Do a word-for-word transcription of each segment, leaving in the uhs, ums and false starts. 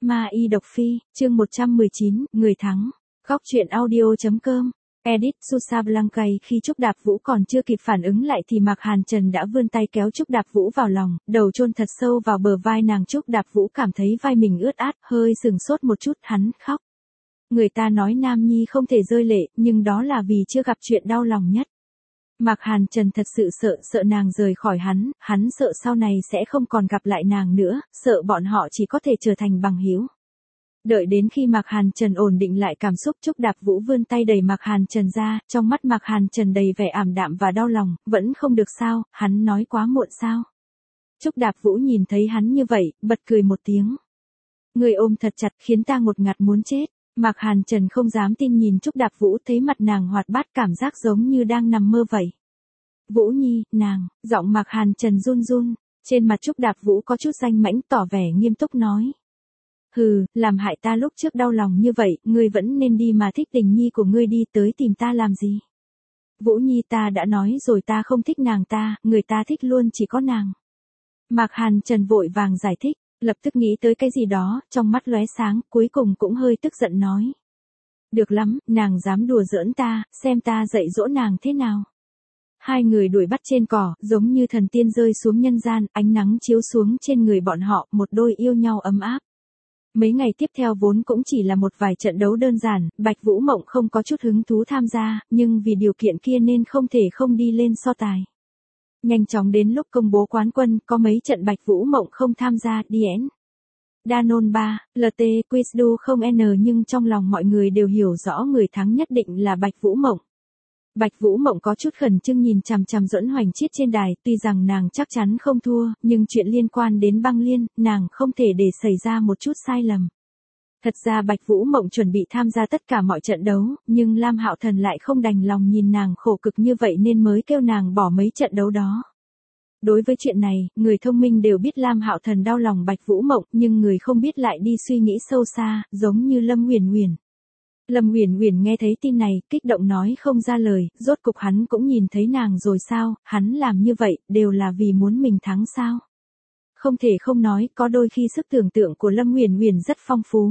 Ma Y Độc Phi, chương một trăm mười chín, người thắng. Góc truyện audio.com. Edit Susablancay. Khi Trúc Đạp Vũ còn chưa kịp phản ứng lại thì Mạc Hàn Trần đã vươn tay kéo Trúc Đạp Vũ vào lòng, đầu chôn thật sâu vào bờ vai nàng. Trúc Đạp Vũ cảm thấy vai mình ướt át, hơi sừng sốt một chút, hắn khóc. Người ta nói nam nhi không thể rơi lệ, nhưng đó là vì chưa gặp chuyện đau lòng nhất. Mạc Hàn Trần thật sự sợ, sợ nàng rời khỏi hắn, hắn sợ sau này sẽ không còn gặp lại nàng nữa, sợ bọn họ chỉ có thể trở thành bằng hữu. Đợi đến khi Mạc Hàn Trần ổn định lại cảm xúc, Trúc Đạp Vũ vươn tay đẩy Mạc Hàn Trần ra, trong mắt Mạc Hàn Trần đầy vẻ ảm đạm và đau lòng, vẫn không được sao, hắn nói quá muộn sao. Trúc Đạp Vũ nhìn thấy hắn như vậy, bật cười một tiếng. Người ôm thật chặt khiến ta ngột ngạt muốn chết. Mạc Hàn Trần không dám tin nhìn Trúc Đạp Vũ, thấy mặt nàng hoạt bát, cảm giác giống như đang nằm mơ vậy. Vũ Nhi, nàng, giọng Mạc Hàn Trần run run, trên mặt Trúc Đạp Vũ có chút danh mãnh, tỏ vẻ nghiêm túc nói. Hừ, làm hại ta lúc trước đau lòng như vậy, ngươi vẫn nên đi mà thích tình nhi của ngươi đi, tới tìm ta làm gì? Vũ Nhi, ta đã nói rồi, ta không thích nàng ta, người ta thích luôn chỉ có nàng. Mạc Hàn Trần vội vàng giải thích, lập tức nghĩ tới cái gì đó, trong mắt lóe sáng, cuối cùng cũng hơi tức giận nói. Được lắm, nàng dám đùa giỡn ta, xem ta dạy dỗ nàng thế nào. Hai người đuổi bắt trên cỏ, giống như thần tiên rơi xuống nhân gian, ánh nắng chiếu xuống trên người bọn họ, một đôi yêu nhau ấm áp. Mấy ngày tiếp theo vốn cũng chỉ là một vài trận đấu đơn giản, Bạch Vũ Mộng không có chút hứng thú tham gia, nhưng vì điều kiện kia nên không thể không đi lên so tài. Nhanh chóng đến lúc công bố quán quân, có mấy trận Bạch Vũ Mộng không tham gia, điển. Danone ba, lờ tê, Quizdu không N, nhưng trong lòng mọi người đều hiểu rõ người thắng nhất định là Bạch Vũ Mộng. Bạch Vũ Mộng có chút khẩn trương nhìn chằm chằm Duẫn Hoành Chiết trên đài, tuy rằng nàng chắc chắn không thua, nhưng chuyện liên quan đến băng liên, nàng không thể để xảy ra một chút sai lầm. Thật ra Bạch Vũ Mộng chuẩn bị tham gia tất cả mọi trận đấu, nhưng Lam Hạo Thần lại không đành lòng nhìn nàng khổ cực như vậy nên mới kêu nàng bỏ mấy trận đấu đó. Đối với chuyện này, người thông minh đều biết Lam Hạo Thần đau lòng Bạch Vũ Mộng, nhưng người không biết lại đi suy nghĩ sâu xa, giống như Lâm Uyển Uyển. Lâm Uyển Uyển nghe thấy tin này, kích động nói không ra lời, rốt cục hắn cũng nhìn thấy nàng rồi sao, hắn làm như vậy, đều là vì muốn mình thắng sao. Không thể không nói, có đôi khi sức tưởng tượng của Lâm Uyển Uyển rất phong phú.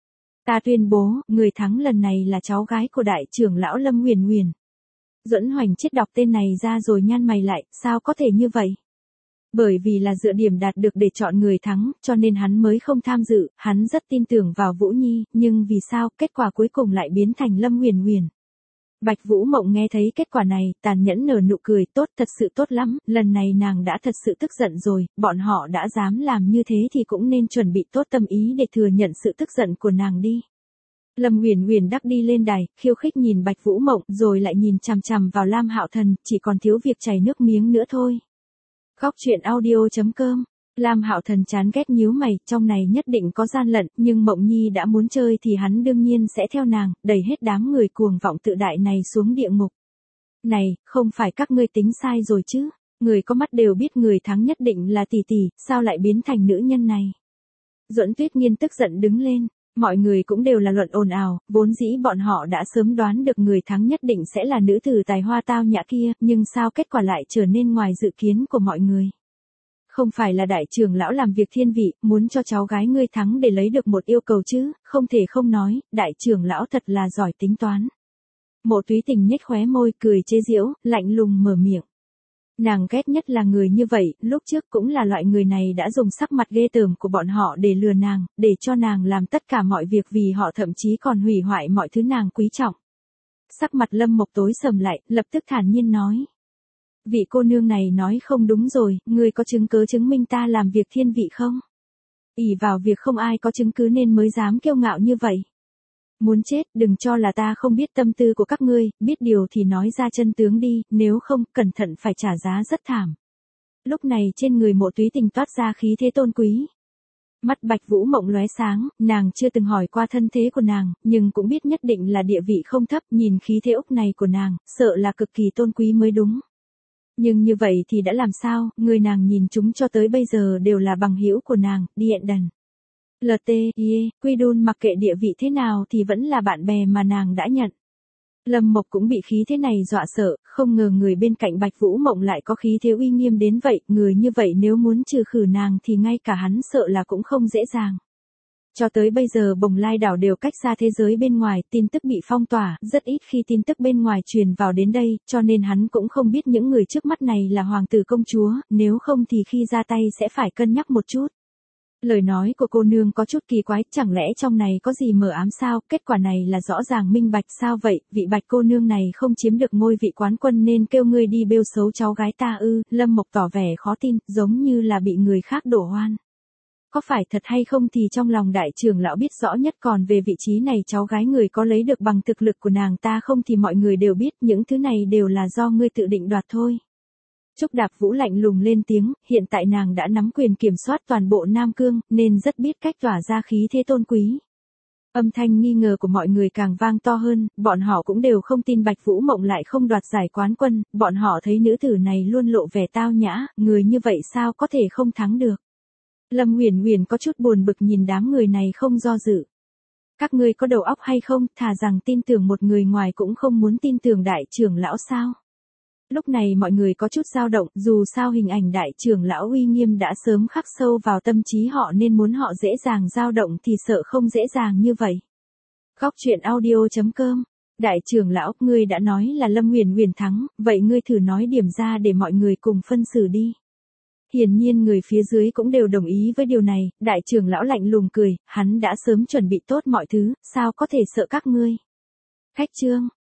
Ta tuyên bố, người thắng lần này là cháu gái của đại trưởng lão Lâm Uyển Uyển. Duẫn Hoành Chiết đọc tên này ra rồi nhăn mày lại, sao có thể như vậy? Bởi vì là dựa điểm đạt được để chọn người thắng, cho nên hắn mới không tham dự, hắn rất tin tưởng vào Vũ Nhi, nhưng vì sao, kết quả cuối cùng lại biến thành Lâm Uyển Uyển. Bạch Vũ Mộng nghe thấy kết quả này, tàn nhẫn nở nụ cười, tốt, thật sự tốt lắm, lần này nàng đã thật sự tức giận rồi, bọn họ đã dám làm như thế thì cũng nên chuẩn bị tốt tâm ý để thừa nhận sự tức giận của nàng đi. Lâm Uyển Uyển đắc đi lên đài, khiêu khích nhìn Bạch Vũ Mộng, rồi lại nhìn chằm chằm vào Lam Hạo Thần, chỉ còn thiếu việc chảy nước miếng nữa thôi. Góc truyện audio.com. Lam Hạo Thần chán ghét nhíu mày, trong này nhất định có gian lận, nhưng Mộng Nhi đã muốn chơi thì hắn đương nhiên sẽ theo nàng, đẩy hết đám người cuồng vọng tự đại này xuống địa ngục. Này, không phải các ngươi tính sai rồi chứ, người có mắt đều biết người thắng nhất định là tỷ tỷ, sao lại biến thành nữ nhân này. Duẫn Tuyết Nghiên tức giận đứng lên. Mọi người cũng đều là luận ồn ào, vốn dĩ bọn họ đã sớm đoán được người thắng nhất định sẽ là nữ tử tài hoa tao nhã kia, nhưng sao kết quả lại trở nên ngoài dự kiến của mọi người. Không phải là đại trưởng lão làm việc thiên vị, muốn cho cháu gái ngươi thắng để lấy được một yêu cầu chứ, không thể không nói, đại trưởng lão thật là giỏi tính toán. Mộ Túy Tình nhếch khóe môi cười chế giễu, lạnh lùng mở miệng. Nàng ghét nhất là người như vậy, lúc trước cũng là loại người này đã dùng sắc mặt ghê tởm của bọn họ để lừa nàng, để cho nàng làm tất cả mọi việc vì họ, thậm chí còn hủy hoại mọi thứ nàng quý trọng. Sắc mặt Lâm Mộc tối sầm lại, lập tức thản nhiên nói. Vị cô nương này nói không đúng rồi, ngươi có chứng cứ chứng minh ta làm việc thiên vị không? Ỷ vào việc không ai có chứng cứ nên mới dám kiêu ngạo như vậy. Muốn chết, đừng cho là ta không biết tâm tư của các ngươi, biết điều thì nói ra chân tướng đi, nếu không, cẩn thận phải trả giá rất thảm. Lúc này trên người Mộ Túy Tình toát ra khí thế tôn quý. Mắt Bạch Vũ Mộng lóe sáng, nàng chưa từng hỏi qua thân thế của nàng, nhưng cũng biết nhất định là địa vị không thấp, nhìn khí thế úc này của nàng, sợ là cực kỳ tôn quý mới đúng. Nhưng như vậy thì đã làm sao, người nàng nhìn chúng cho tới bây giờ đều là bằng hữu của nàng, điện đần. lờ tê, yeah, Quy Đun mặc kệ địa vị thế nào thì vẫn là bạn bè mà nàng đã nhận. Lâm Mộc cũng bị khí thế này dọa sợ, không ngờ người bên cạnh Bạch Vũ Mộng lại có khí thế uy nghiêm đến vậy, người như vậy nếu muốn trừ khử nàng thì ngay cả hắn sợ là cũng không dễ dàng. Cho tới bây giờ Bồng Lai đảo đều cách xa thế giới bên ngoài, tin tức bị phong tỏa, rất ít khi tin tức bên ngoài truyền vào đến đây, cho nên hắn cũng không biết những người trước mắt này là hoàng tử công chúa, nếu không thì khi ra tay sẽ phải cân nhắc một chút. Lời nói của cô nương có chút kỳ quái, chẳng lẽ trong này có gì mờ ám sao, kết quả này là rõ ràng minh bạch sao vậy, vị Bạch cô nương này không chiếm được ngôi vị quán quân nên kêu ngươi đi bêu xấu cháu gái ta ư, Lâm Mộc tỏ vẻ khó tin, giống như là bị người khác đổ oan. Có phải thật hay không thì trong lòng đại trưởng lão biết rõ nhất, còn về vị trí này cháu gái người có lấy được bằng thực lực của nàng ta không thì mọi người đều biết, những thứ này đều là do ngươi tự định đoạt thôi. Trúc Đạp Vũ lạnh lùng lên tiếng, hiện tại nàng đã nắm quyền kiểm soát toàn bộ Nam Cương, nên rất biết cách tỏa ra khí thế tôn quý. Âm thanh nghi ngờ của mọi người càng vang to hơn, bọn họ cũng đều không tin Bạch Vũ Mộng lại không đoạt giải quán quân, bọn họ thấy nữ tử này luôn lộ vẻ tao nhã, người như vậy sao có thể không thắng được. Lâm Uyển Uyển có chút buồn bực nhìn đám người này không do dự. Các ngươi có đầu óc hay không, thà rằng tin tưởng một người ngoài cũng không muốn tin tưởng đại trưởng lão sao? Lúc này mọi người có chút dao động, dù sao hình ảnh đại trưởng lão uy nghiêm đã sớm khắc sâu vào tâm trí họ nên muốn họ dễ dàng dao động thì sợ không dễ dàng như vậy. Góc truyện audio chấm com. Đại trưởng lão, ngươi đã nói là Lâm Uyển Uyển thắng, vậy ngươi thử nói điểm ra để mọi người cùng phân xử đi. Hiển nhiên người phía dưới cũng đều đồng ý với điều này, đại trưởng lão lạnh lùng cười, hắn đã sớm chuẩn bị tốt mọi thứ, sao có thể sợ các ngươi. Khách trương,